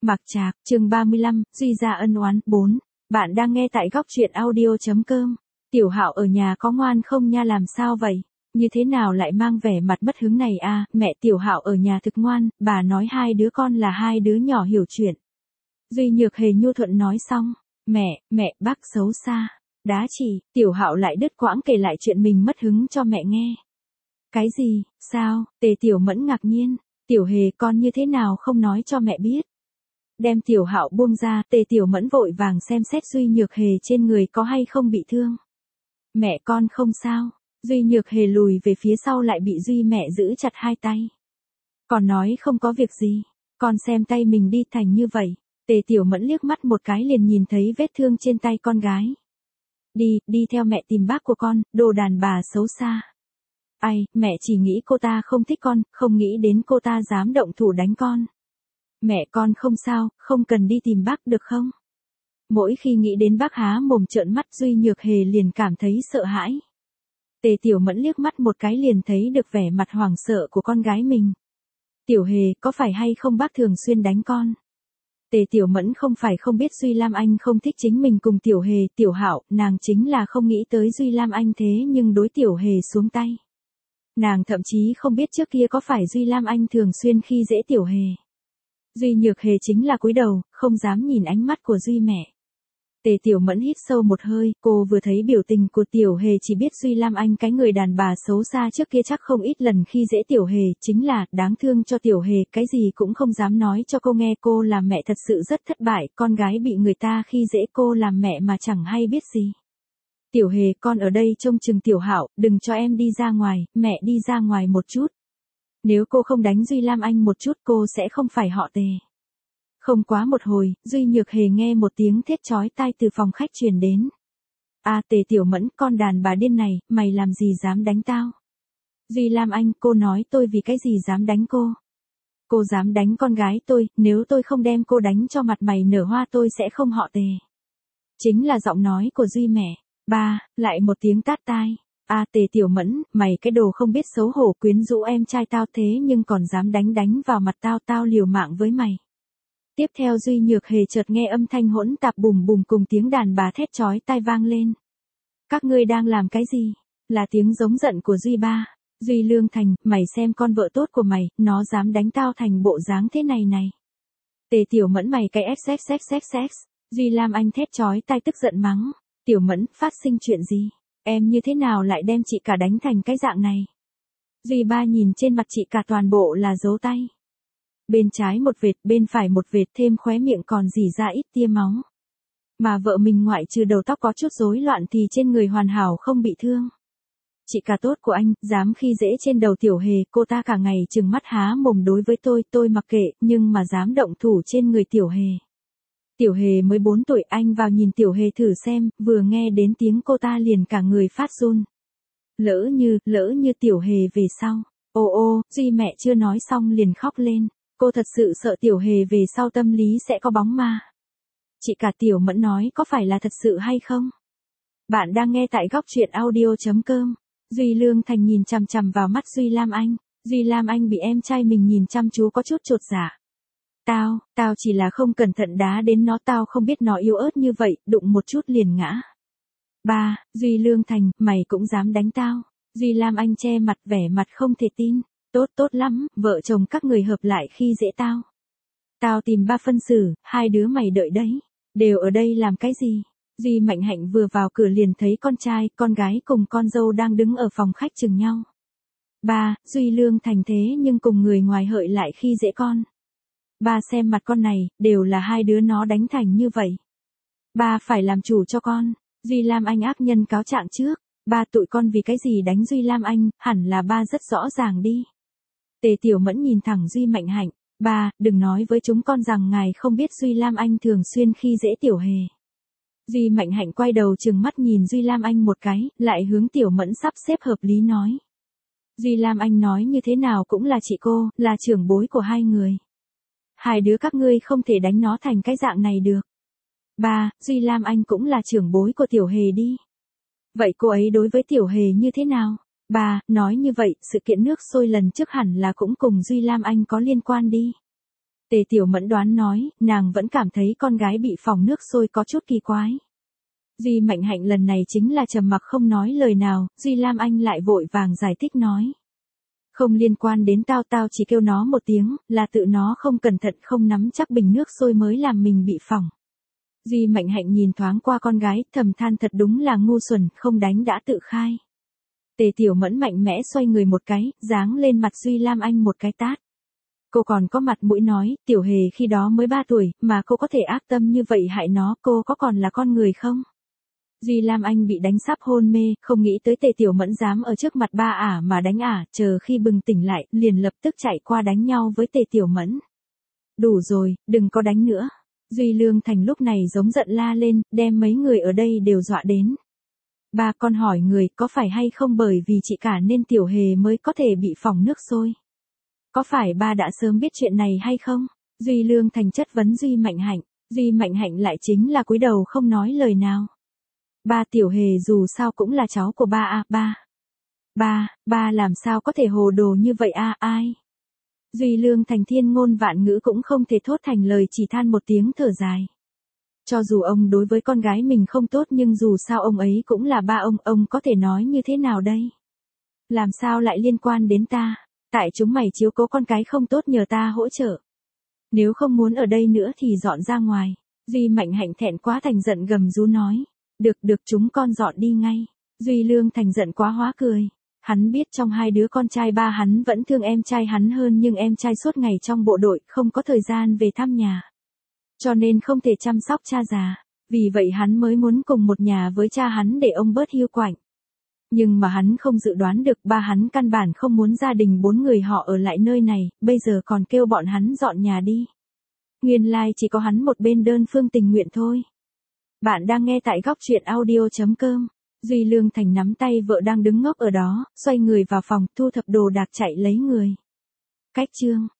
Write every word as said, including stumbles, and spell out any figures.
Mặc Trạc, chương ba mươi lăm, Duy gia ân oán, bốn. Bạn đang nghe tại góc truyện audio.com. Tiểu Hạo ở nhà có ngoan không nha, làm sao vậy? Như thế nào lại mang vẻ mặt mất hứng này a? Mẹ, Tiểu Hạo ở nhà thực ngoan, bà nói hai đứa con là hai đứa nhỏ hiểu chuyện. Duy Nhược Hề nhu thuận nói xong. Mẹ, mẹ, bác xấu xa. Đá chỉ, Tiểu Hạo lại đứt quãng kể lại chuyện mình mất hứng cho mẹ nghe. Cái gì, sao? Tề Tiểu Mẫn ngạc nhiên. Tiểu Hề, con như thế nào không nói cho mẹ biết? Đem Tiểu Hạo buông ra, Tề Tiểu Mẫn vội vàng xem xét Duy Nhược Hề trên người có hay không bị thương. Mẹ con không sao. Duy Nhược Hề lùi về phía sau lại bị Duy mẹ giữ chặt hai tay. Còn nói không có việc gì. Con xem tay mình đi thành như vậy. Tề Tiểu Mẫn liếc mắt một cái liền nhìn thấy vết thương trên tay con gái. Đi, đi theo mẹ tìm bác của con, đồ đàn bà xấu xa. Ai, mẹ chỉ nghĩ cô ta không thích con, không nghĩ đến cô ta dám động thủ đánh con. Mẹ con không sao, không cần đi tìm bác được không? Mỗi khi nghĩ đến bác há mồm trợn mắt Duy Nhược Hề liền cảm thấy sợ hãi. Tề Tiểu Mẫn liếc mắt một cái liền thấy được vẻ mặt hoảng sợ của con gái mình. Tiểu Hề, có phải hay không bác thường xuyên đánh con? Tề Tiểu Mẫn không phải không biết Duy Lam Anh không thích chính mình cùng Tiểu Hề, Tiểu Hạo, nàng chính là không nghĩ tới Duy Lam Anh thế nhưng đối Tiểu Hề xuống tay. Nàng thậm chí không biết trước kia có phải Duy Lam Anh thường xuyên khi dễ Tiểu Hề. Duy Nhược Hề chính là cúi đầu, không dám nhìn ánh mắt của Duy mẹ. Tề Tiểu Mẫn hít sâu một hơi, cô vừa thấy biểu tình của Tiểu Hề chỉ biết Duy Lam Anh cái người đàn bà xấu xa trước kia chắc không ít lần khi dễ Tiểu Hề, chính là đáng thương cho Tiểu Hề, cái gì cũng không dám nói cho cô nghe, cô làm mẹ thật sự rất thất bại, con gái bị người ta khi dễ cô làm mẹ mà chẳng hay biết gì. Tiểu Hề, con ở đây trông chừng Tiểu Hạo, đừng cho em đi ra ngoài, mẹ đi ra ngoài một chút. Nếu cô không đánh Duy Lam Anh một chút cô sẽ không phải họ Tề. Không quá một hồi, Duy Nhược Hề nghe một tiếng thét chói tai từ phòng khách truyền đến. A Tề Tiểu Mẫn, con đàn bà điên này, mày làm gì dám đánh tao? Duy Lam Anh, cô nói tôi vì cái gì dám đánh cô? Cô dám đánh con gái tôi, nếu tôi không đem cô đánh cho mặt mày nở hoa tôi sẽ không họ Tề. Chính là giọng nói của Duy mẹ. Ba, lại một tiếng tát tai. A Tề Tiểu Mẫn, mày cái đồ không biết xấu hổ quyến rũ em trai tao thế nhưng còn dám đánh đánh vào mặt tao, tao liều mạng với mày. Tiếp theo Duy Nhược Hề chợt nghe âm thanh hỗn tạp bùm bùm cùng tiếng đàn bà thét chói tai vang lên. Các ngươi đang làm cái gì? Là tiếng giống giận của Duy ba. Duy Lương Thành, mày xem con vợ tốt của mày, nó dám đánh tao thành bộ dáng thế này này. Tề Tiểu Mẫn mày cái xxxxx. Duy Lam Anh thét chói tai tức giận mắng. Tiểu Mẫn, phát sinh chuyện gì? Em như thế nào lại đem chị cả đánh thành cái dạng này? Duy ba nhìn trên mặt chị cả toàn bộ là dấu tay. Bên trái một vệt, bên phải một vệt, thêm khóe miệng còn rỉ ra ít tia máu. Mà vợ mình ngoại trừ đầu tóc có chút rối loạn thì trên người hoàn hảo không bị thương. Chị cả tốt của anh, dám khi dễ trên đầu Tiểu Hề, cô ta cả ngày trừng mắt há mồm đối với tôi, tôi mặc kệ, nhưng mà dám động thủ trên người Tiểu Hề. Tiểu Hề mới bốn tuổi, anh vào nhìn Tiểu Hề thử xem, vừa nghe đến tiếng cô ta liền cả người phát run. Lỡ như, lỡ như Tiểu Hề về sau. Ô ô, Duy mẹ chưa nói xong liền khóc lên. Cô thật sự sợ Tiểu Hề về sau tâm lý sẽ có bóng ma. Chị cả Tiểu Mẫn nói có phải là thật sự hay không? Bạn đang nghe tại góc truyện audio.com. Duy Lương Thành nhìn chằm chằm vào mắt Duy Lam Anh. Duy Lam Anh bị em trai mình nhìn chăm chú có chút chột dạ. Tao, tao chỉ là không cẩn thận đá đến nó, tao không biết nó yếu ớt như vậy, đụng một chút liền ngã. Ba, Duy Lương Thành, mày cũng dám đánh tao. Duy Lam Anh che mặt vẻ mặt không thể tin. Tốt tốt lắm, vợ chồng các người hợp lại khi dễ tao. Tao tìm ba phân xử, hai đứa mày đợi đấy. Đều ở đây làm cái gì? Duy Mạnh Hạnh vừa vào cửa liền thấy con trai, con gái cùng con dâu đang đứng ở phòng khách chừng nhau. Ba, Duy Lương Thành thế nhưng cùng người ngoài hợi lại khi dễ con. Ba xem mặt con này, đều là hai đứa nó đánh thành như vậy. Ba phải làm chủ cho con. Duy Lam Anh ác nhân cáo trạng trước. Ba tụi con vì cái gì đánh Duy Lam Anh, hẳn là ba rất rõ ràng đi. Tề Tiểu Mẫn nhìn thẳng Duy Mạnh Hạnh. Ba, đừng nói với chúng con rằng ngài không biết Duy Lam Anh thường xuyên khi dễ Tiểu Hề. Duy Mạnh Hạnh quay đầu trừng mắt nhìn Duy Lam Anh một cái, lại hướng Tiểu Mẫn sắp xếp hợp lý nói. Duy Lam Anh nói như thế nào cũng là chị cô, là trưởng bối của hai người. Hai đứa các ngươi không thể đánh nó thành cái dạng này được. Ba, Duy Lam Anh cũng là trưởng bối của Tiểu Hề đi. Vậy cô ấy đối với Tiểu Hề như thế nào? Ba, nói như vậy, sự kiện nước sôi lần trước hẳn là cũng cùng Duy Lam Anh có liên quan đi. Tề Tiểu Mẫn đoán nói, nàng vẫn cảm thấy con gái bị phỏng nước sôi có chút kỳ quái. Duy Mạnh Hạnh lần này chính là trầm mặc không nói lời nào, Duy Lam Anh lại vội vàng giải thích nói. Không liên quan đến tao, tao chỉ kêu nó một tiếng, là tự nó không cẩn thận không nắm chắc bình nước sôi mới làm mình bị phỏng. Duy Mạnh Hạnh nhìn thoáng qua con gái, thầm than thật đúng là ngu xuẩn, không đánh đã tự khai. Tề Tiểu Mẫn mạnh mẽ xoay người một cái, giáng lên mặt Duy Lam Anh một cái tát. Cô còn có mặt mũi nói, Tiểu Hề khi đó mới ba tuổi, mà cô có thể ác tâm như vậy hại nó, cô có còn là con người không? Duy Lam Anh bị đánh sắp hôn mê, không nghĩ tới Tề Tiểu Mẫn dám ở trước mặt ba ả mà đánh ả, chờ khi bừng tỉnh lại, liền lập tức chạy qua đánh nhau với Tề Tiểu Mẫn. Đủ rồi, đừng có đánh nữa. Duy Lương Thành lúc này giống giận la lên, đem mấy người ở đây đều dọa đến. Ba, con hỏi người, có phải hay không bởi vì chị cả nên Tiểu Hề mới có thể bị phỏng nước sôi? Có phải ba đã sớm biết chuyện này hay không? Duy Lương Thành chất vấn Duy Mạnh Hạnh, Duy Mạnh Hạnh lại chính là cúi đầu không nói lời nào. Ba, Tiểu Hề dù sao cũng là cháu của ba à, ba. Ba, ba làm sao có thể hồ đồ như vậy à, ai? Duy Lương Thành thiên ngôn vạn ngữ cũng không thể thốt thành lời, chỉ than một tiếng thở dài. Cho dù ông đối với con gái mình không tốt nhưng dù sao ông ấy cũng là ba ông, ông có thể nói như thế nào đây? Làm sao lại liên quan đến ta? Tại chúng mày chiếu cố con cái không tốt nhờ ta hỗ trợ. Nếu không muốn ở đây nữa thì dọn ra ngoài. Duy Mạnh Hạnh thẹn quá thành giận gầm rú nói. Được được chúng con dọn đi ngay. Duy Lương Thành giận quá hóa cười. Hắn biết trong hai đứa con trai ba hắn vẫn thương em trai hắn hơn nhưng em trai suốt ngày trong bộ đội không có thời gian về thăm nhà. Cho nên không thể chăm sóc cha già. Vì vậy hắn mới muốn cùng một nhà với cha hắn để ông bớt hiu quạnh. Nhưng mà hắn không dự đoán được ba hắn căn bản không muốn gia đình bốn người họ ở lại nơi này, bây giờ còn kêu bọn hắn dọn nhà đi. Nguyên lai like chỉ có hắn một bên đơn phương tình nguyện thôi. Bạn đang nghe tại góc truyện audio chấm com. Duy Lương Thành nắm tay vợ đang đứng ngốc ở đó, xoay người vào phòng, thu thập đồ đạc chạy lấy người. Cách chương